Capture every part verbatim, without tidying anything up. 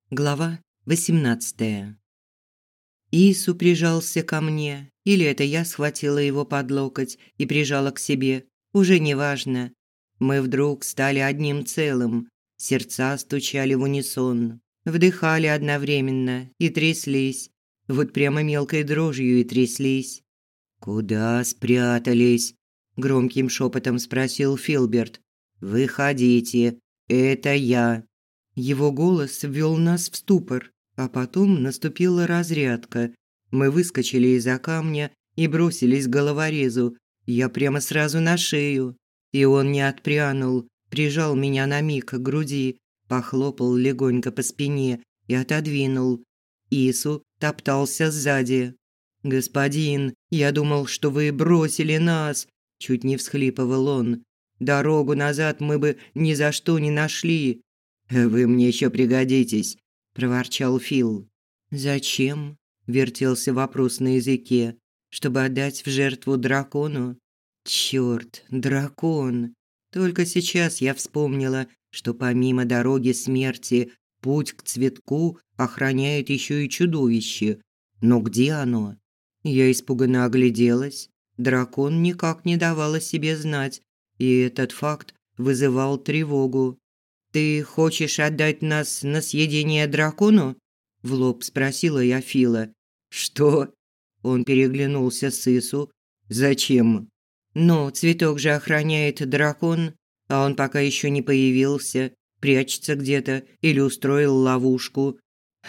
Глава восемнадцатая. Ису прижался ко мне, или это я схватила его под локоть и прижала к себе, уже не важно. Мы вдруг стали одним целым, сердца стучали в унисон, вдыхали одновременно и тряслись, вот прямо мелкой дрожью и тряслись. «Куда спрятались?» – громким шепотом спросил Филберт. «Выходите, это я». Его голос ввел нас в ступор, а потом наступила разрядка. Мы выскочили из-за камня и бросились к головорезу. Я прямо сразу на шею. И он не отпрянул, прижал меня на миг к груди, похлопал легонько по спине и отодвинул. Ису топтался сзади. «Господин, я думал, что вы бросили нас!» Чуть не всхлипывал он. «Дорогу назад мы бы ни за что не нашли!» «Вы мне еще пригодитесь», – проворчал Фил. «Зачем?» – вертелся вопрос на языке. «Чтобы отдать в жертву дракону?» «Чёрт, дракон!» Только сейчас я вспомнила, что помимо дороги смерти путь к цветку охраняет еще и чудовище. Но где оно? Я испуганно огляделась. Дракон никак не давал о себе знать, и этот факт вызывал тревогу. «Ты хочешь отдать нас на съедение дракону?» – в лоб спросила я Фила. «Что?» – он переглянулся с Ису. «Зачем?» «Ну, цветок же охраняет дракон, а он пока еще не появился, прячется где-то или устроил ловушку».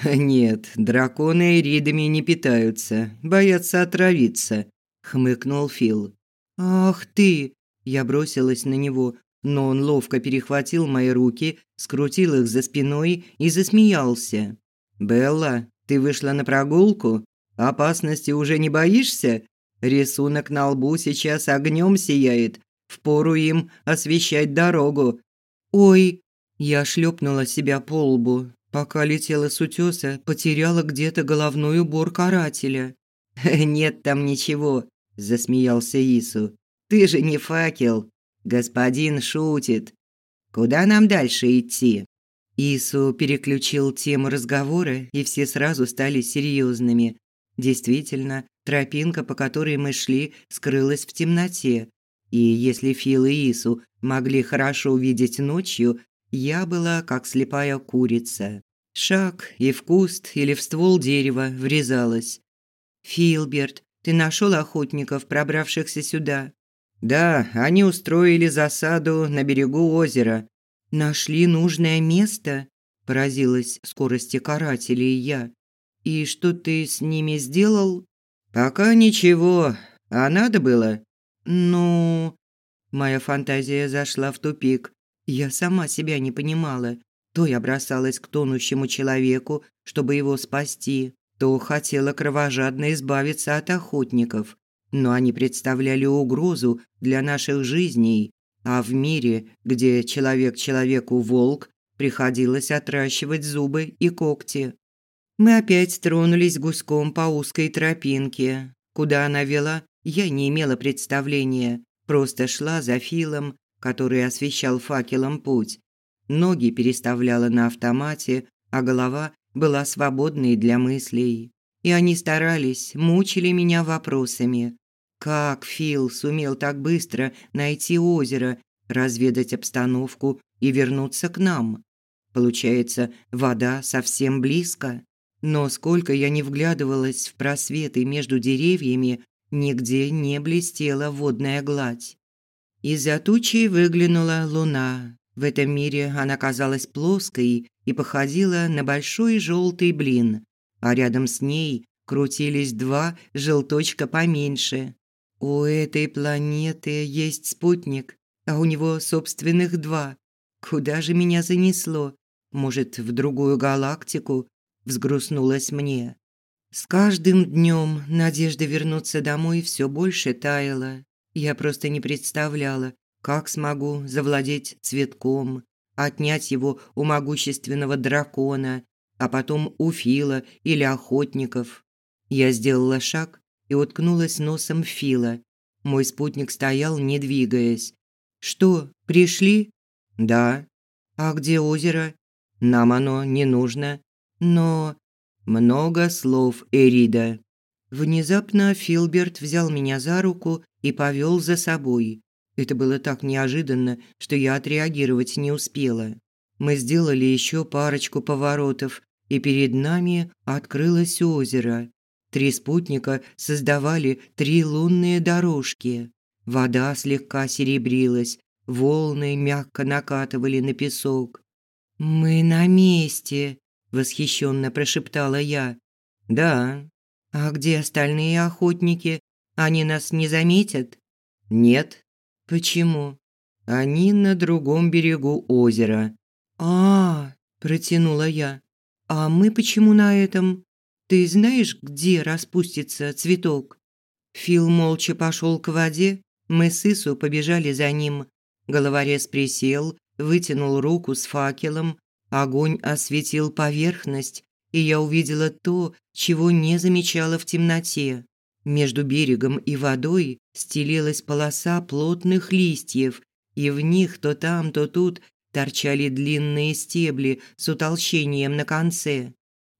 «Нет, драконы ридами не питаются, боятся отравиться», – хмыкнул Фил. «Ах ты!» – я бросилась на него, но он ловко перехватил мои руки, скрутил их за спиной и засмеялся. «Белла, ты вышла на прогулку? Опасности уже не боишься? Рисунок на лбу сейчас огнем сияет, впору им освещать дорогу». «Ой!» Я шлепнула себя по лбу. Пока летела с утёса, потеряла где-то головной убор карателя. «Нет там ничего», – засмеялся Ису. «Ты же не факел». «Господин шутит. Куда нам дальше идти?» Ису переключил тему разговора, и все сразу стали серьезными. Действительно, тропинка, по которой мы шли, скрылась в темноте. И если Фил и Ису могли хорошо увидеть ночью, я была как слепая курица. Шаг и в куст или в ствол дерева врезалась. «Филберт, ты нашел охотников, пробравшихся сюда?» «Да, они устроили засаду на берегу озера». «Нашли нужное место?» – поразилась скорости карателей я. «И что ты с ними сделал?» «Пока ничего. А надо было?» «Ну...» Моя фантазия зашла в тупик. Я сама себя не понимала. То я бросалась к тонущему человеку, чтобы его спасти, то хотела кровожадно избавиться от охотников. Но они представляли угрозу для наших жизней, а в мире, где человек человеку волк, приходилось отращивать зубы и когти. Мы опять тронулись гуськом по узкой тропинке. Куда она вела, я не имела представления, просто шла за Филом, который освещал факелом путь. Ноги переставляла на автомате, а голова была свободной для мыслей. И они старались, мучили меня вопросами. Как Фил сумел так быстро найти озеро, разведать обстановку и вернуться к нам? Получается, вода совсем близко. Но сколько я не вглядывалась в просветы между деревьями, нигде не блестела водная гладь. Из-за тучи выглянула луна. В этом мире она казалась плоской и походила на большой желтый блин, а рядом с ней крутились два желточка поменьше. У этой планеты есть спутник, а у него собственных два. Куда же меня занесло? Может, в другую галактику? Взгрустнулось мне. С каждым днем надежда вернуться домой все больше таяла. Я просто не представляла, как смогу завладеть цветком, отнять его у могущественного дракона, а потом у Фила или охотников. Я сделала шаг и уткнулась носом в Фила. Мой спутник стоял, не двигаясь. «Что, пришли?» «Да». «А где озеро?» «Нам оно не нужно». Но много слов, Эрида. Внезапно Филберт взял меня за руку и повел за собой. Это было так неожиданно, что я отреагировать не успела. Мы сделали еще парочку поворотов, и перед нами открылось озеро. Три спутника создавали три лунные дорожки. Вода слегка серебрилась, волны мягко накатывали на песок. «Мы на месте», – восхищенно прошептала я. «Да». «А где остальные охотники? Они нас не заметят?» «Нет». «Почему?» «Они на другом берегу озера». «А-а-а», протянула я. «А мы почему на этом? Ты знаешь, где распустится цветок?» Фил молча пошел к воде, мы с Ису побежали за ним. Головорез присел, вытянул руку с факелом, огонь осветил поверхность, и я увидела то, чего не замечала в темноте. Между берегом и водой стелилась полоса плотных листьев, и в них то там, то тут торчали длинные стебли с утолщением на конце.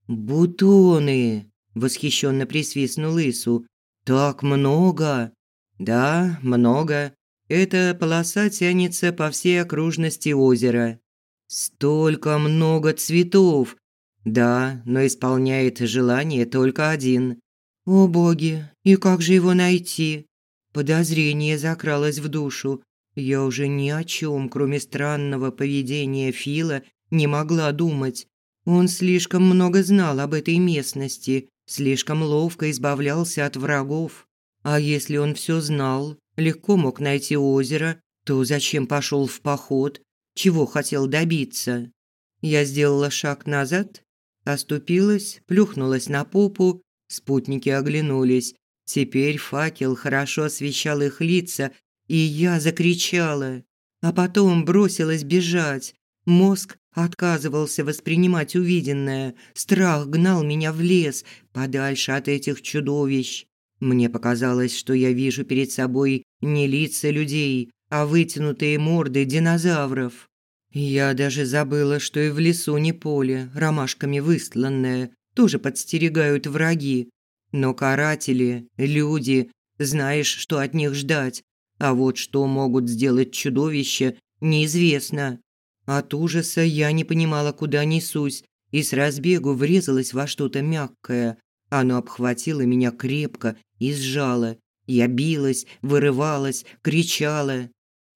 «Бутоны!» – восхищенно присвистнул Ису. «Так много!» «Да, много. Эта полоса тянется по всей окружности озера». «Столько много цветов!» «Да, но исполняет желание только один». «О боги, и как же его найти?» Подозрение закралось в душу. Я уже ни о чем, кроме странного поведения Фила, не могла думать. Он слишком много знал об этой местности, слишком ловко избавлялся от врагов. А если он все знал, легко мог найти озеро, то зачем пошел в поход? Чего хотел добиться? Я сделала шаг назад, оступилась, плюхнулась на попу. Спутники оглянулись. Теперь факел хорошо освещал их лица, и я закричала. А потом бросилась бежать. Мозг отказывался воспринимать увиденное. Страх гнал меня в лес, подальше от этих чудовищ. Мне показалось, что я вижу перед собой не лица людей, а вытянутые морды динозавров. Я даже забыла, что и в лесу не поле, ромашками выстланное, тоже подстерегают враги. Но каратели, люди, знаешь, что от них ждать. А вот что могут сделать чудовища, неизвестно. От ужаса я не понимала, куда несусь, и с разбегу врезалась во что-то мягкое. Оно обхватило меня крепко и сжало. Я билась, вырывалась, кричала.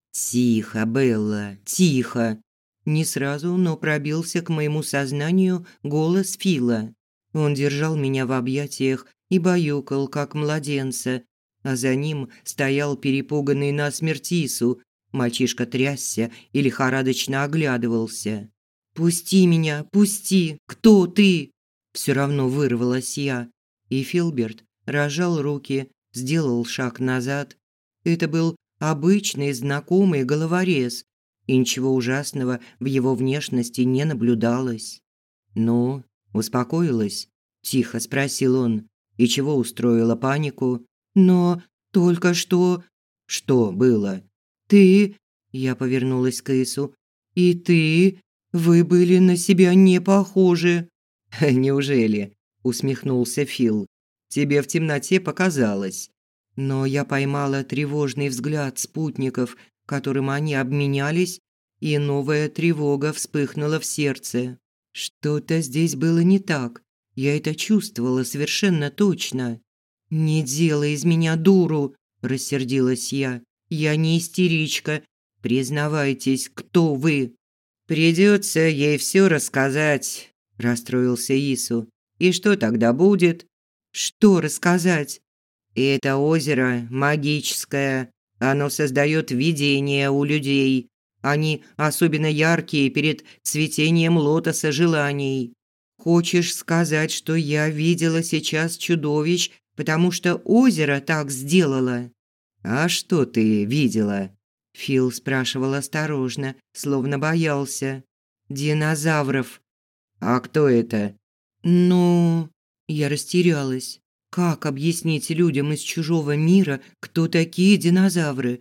«Тихо, Белла, тихо!» Не сразу, но пробился к моему сознанию голос Фила. Он держал меня в объятиях и баюкал, как младенца, а за ним стоял перепуганный насмерть Ису. Мальчишка трясся и лихорадочно оглядывался. «Пусти меня, пусти! Кто ты?» Все равно вырвалась я, и Филберт разжал руки, сделал шаг назад. Это был обычный знакомый головорез, и ничего ужасного в его внешности не наблюдалось. «Ну, успокоилась?» – тихо спросил он. «И чего устроила панику?» «Но только что...» «Что было?» «Ты...» – я повернулась к Ису. «И ты... Вы были на себя не похожи». «Неужели?» – усмехнулся Фил. «Тебе в темноте показалось». Но я поймала тревожный взгляд спутников, которым они обменялись, и новая тревога вспыхнула в сердце. Что-то здесь было не так. Я это чувствовала совершенно точно. «Не делай из меня дуру!» – рассердилась я. «Я не истеричка. Признавайтесь, кто вы?» «Придется ей все рассказать», – расстроился Ису. «И что тогда будет?» «Что рассказать?» «Это озеро магическое. Оно создает видения у людей. Они особенно яркие перед цветением лотоса желаний». «Хочешь сказать, что я видела сейчас чудовищ, потому что озеро так сделало?» «А что ты видела?» Фил спрашивал осторожно, словно боялся. «Динозавров». «А кто это?» «Ну...» Я растерялась. Как объяснить людям из чужого мира, кто такие динозавры?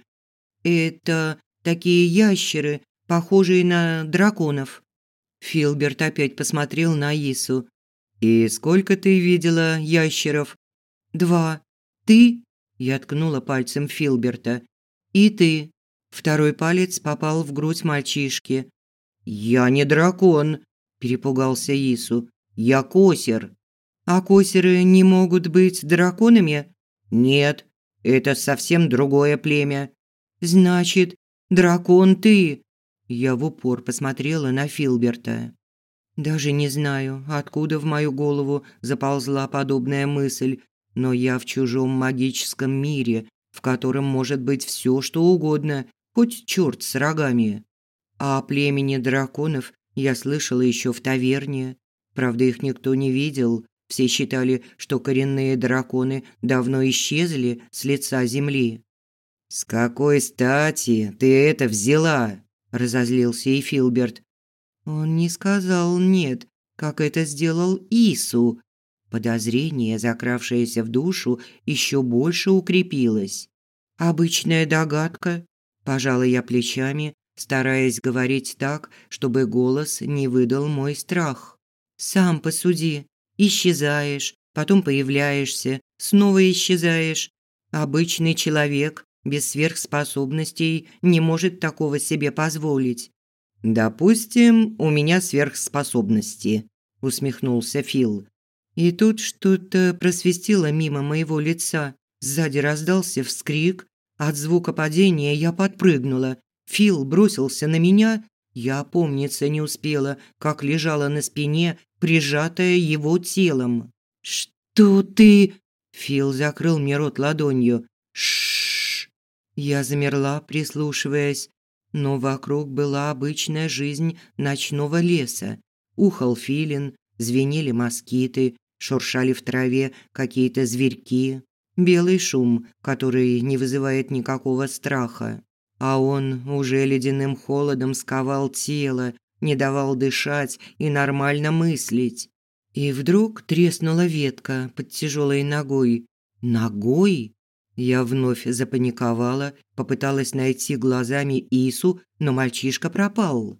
«Это такие ящеры, похожие на драконов». Филберт опять посмотрел на Ису, «И сколько ты видела ящеров?» «Два. Ты?» – я ткнула пальцем Филберта. «И ты». Второй палец попал в грудь мальчишки. «Я не дракон», – перепугался Ису. «Я косер». «А косеры не могут быть драконами?» «Нет, это совсем другое племя». «Значит, дракон ты?» Я в упор посмотрела на Филберта. Даже не знаю, откуда в мою голову заползла подобная мысль, но я в чужом магическом мире, в котором может быть все, что угодно, хоть черт с рогами. А о племени драконов я слышала еще в таверне. Правда, их никто не видел. Все считали, что коренные драконы давно исчезли с лица земли. «С какой стати ты это взяла?» – разозлился и Филберт. Он не сказал «нет», как это сделал Ису. Подозрение, закравшееся в душу, еще больше укрепилось. «Обычная догадка», – пожала я плечами, стараясь говорить так, чтобы голос не выдал мой страх. «Сам посуди. Исчезаешь, потом появляешься, снова исчезаешь. Обычный человек без сверхспособностей не может такого себе позволить». «Допустим, у меня сверхспособности», – усмехнулся Фил. И тут что-то просвистело мимо моего лица. Сзади раздался вскрик. От звука падения я подпрыгнула. Фил бросился на меня. Я опомниться не успела, как лежала на спине, прижатая его телом. «Что ты?» Фил закрыл мне рот ладонью. «Ш-ш-ш». Я замерла, прислушиваясь. Но вокруг была обычная жизнь ночного леса. Ухал филин, звенели москиты, шуршали в траве какие-то зверьки. Белый шум, который не вызывает никакого страха. А он уже ледяным холодом сковал тело, не давал дышать и нормально мыслить. И вдруг треснула ветка под тяжелой ногой. Ногой? Я вновь запаниковала, попыталась найти глазами Ису, но мальчишка пропал.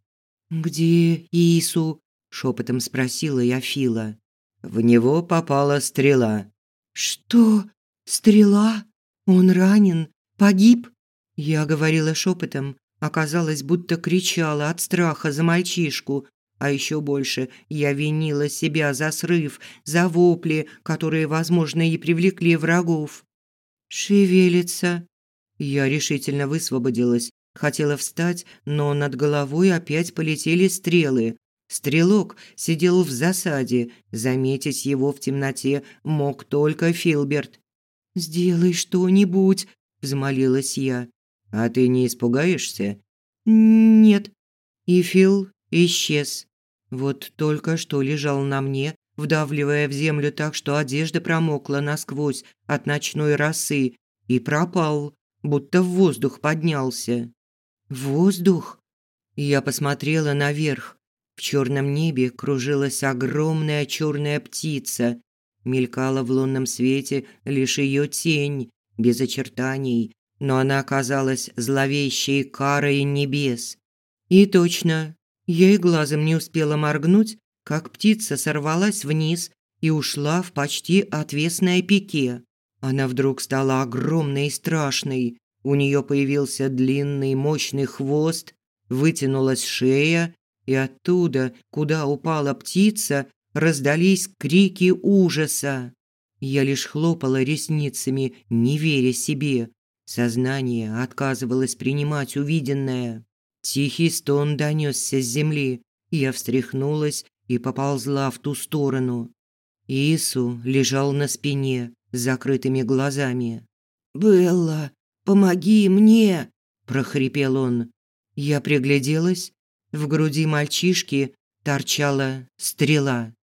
«Где Ису?» – шепотом спросила я Фила. «В него попала стрела». «Что? Стрела? Он ранен? Погиб?» Я говорила шепотом, оказалось, будто кричала от страха за мальчишку. А еще больше я винила себя за срыв, за вопли, которые, возможно, и привлекли врагов. «Шевелится». Я решительно высвободилась, хотела встать, но над головой опять полетели стрелы. Стрелок сидел в засаде, заметить его в темноте мог только Филберт. «Сделай что-нибудь», – взмолилась я. «А ты не испугаешься?» «Нет». И Фил исчез. Вот только что лежал на мне, вдавливая в землю так, что одежда промокла насквозь от ночной росы, и пропал, будто в воздух поднялся. Воздух? Я посмотрела наверх. В черном небе кружилась огромная черная птица. Мелькала в лунном свете лишь ее тень, без очертаний, но она оказалась зловещей карой небес. И точно, я и глазом не успела моргнуть, как птица сорвалась вниз и ушла в почти отвесное пике. Она вдруг стала огромной и страшной. У нее появился длинный мощный хвост, вытянулась шея, и оттуда, куда упала птица, раздались крики ужаса. Я лишь хлопала ресницами, не веря себе. Сознание отказывалось принимать увиденное. Тихий стон донесся с земли. Я встряхнулась и поползла в ту сторону. Ису лежал на спине с закрытыми глазами. «Белла, помоги мне!» – прохрипел он. Я пригляделась. В груди мальчишки торчала стрела.